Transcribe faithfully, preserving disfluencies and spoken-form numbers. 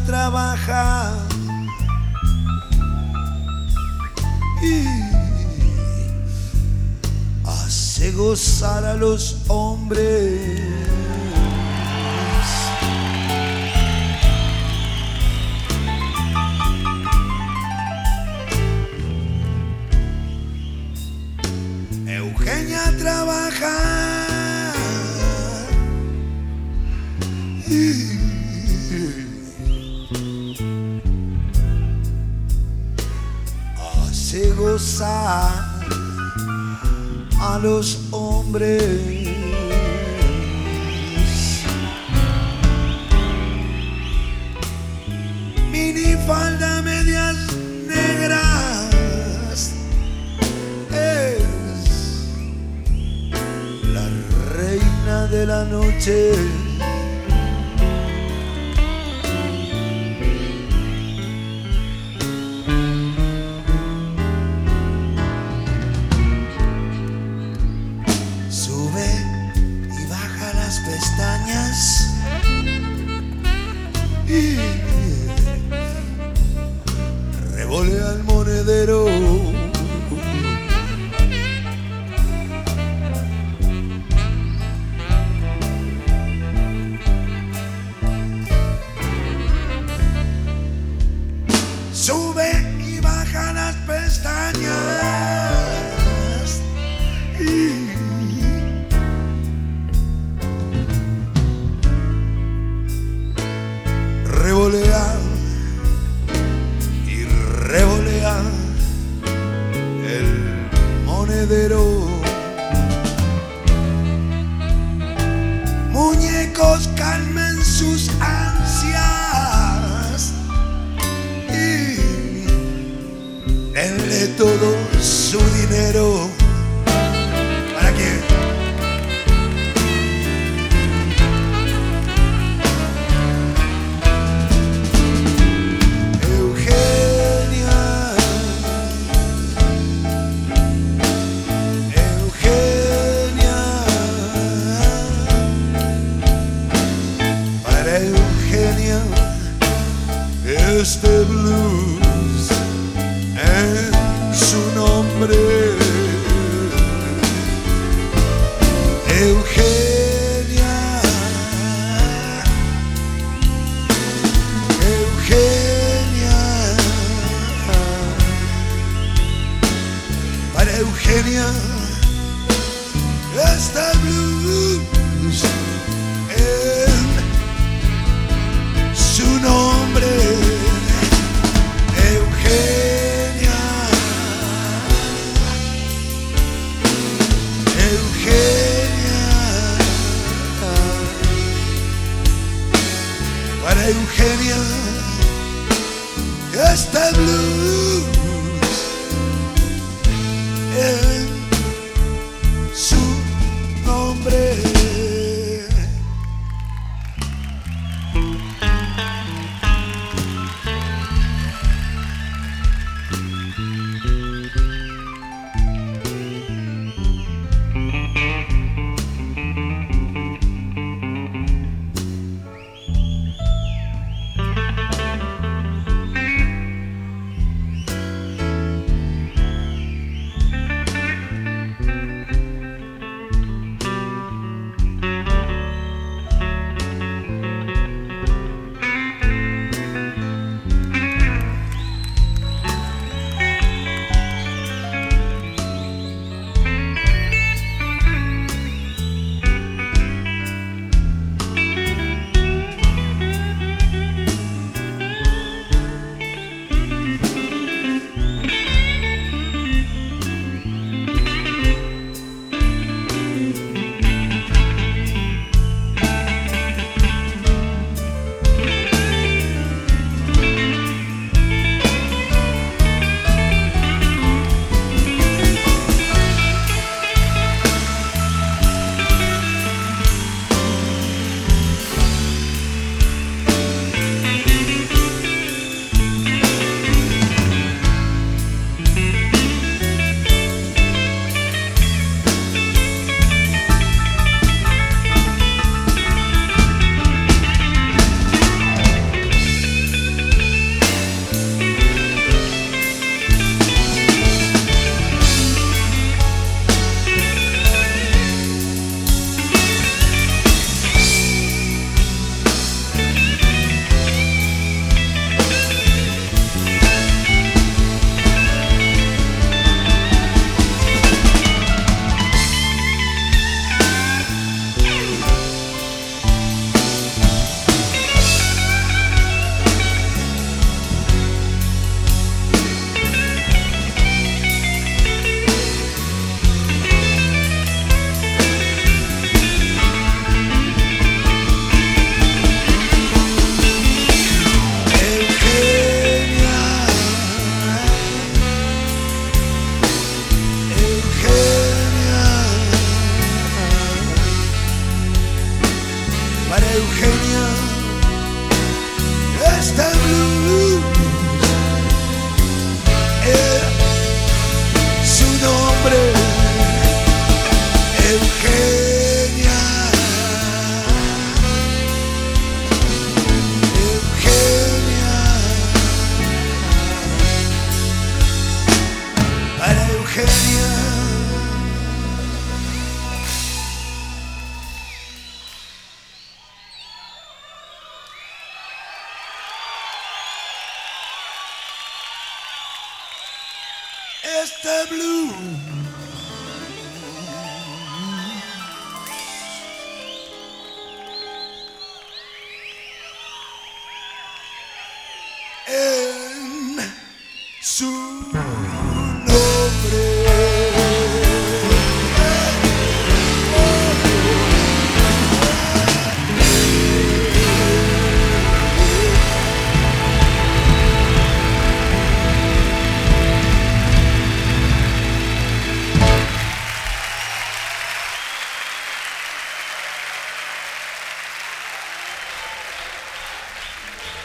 trabaja y hace gozar a los hombres. Eugenia trabaja y hace gozar a los hombres. Minifalda, medias negras, es la reina de la noche. Pestañas y revolea el monedero. Sube y baja las pestañas y revolea y revolea el monedero. Muñecos, calmen sus ansias y denle todo su dinero. ¿Para qué? Eugenia, este blues en su nombre. Eugenia, Eugenia, para Eugenia, este blues en su nombre. Eugenia, Eugenia, para Eugenia este blues en su nombre. para Eugenia, este blues era su nombre, Eugenia, Eugenia, para Eugenia. Este blue en su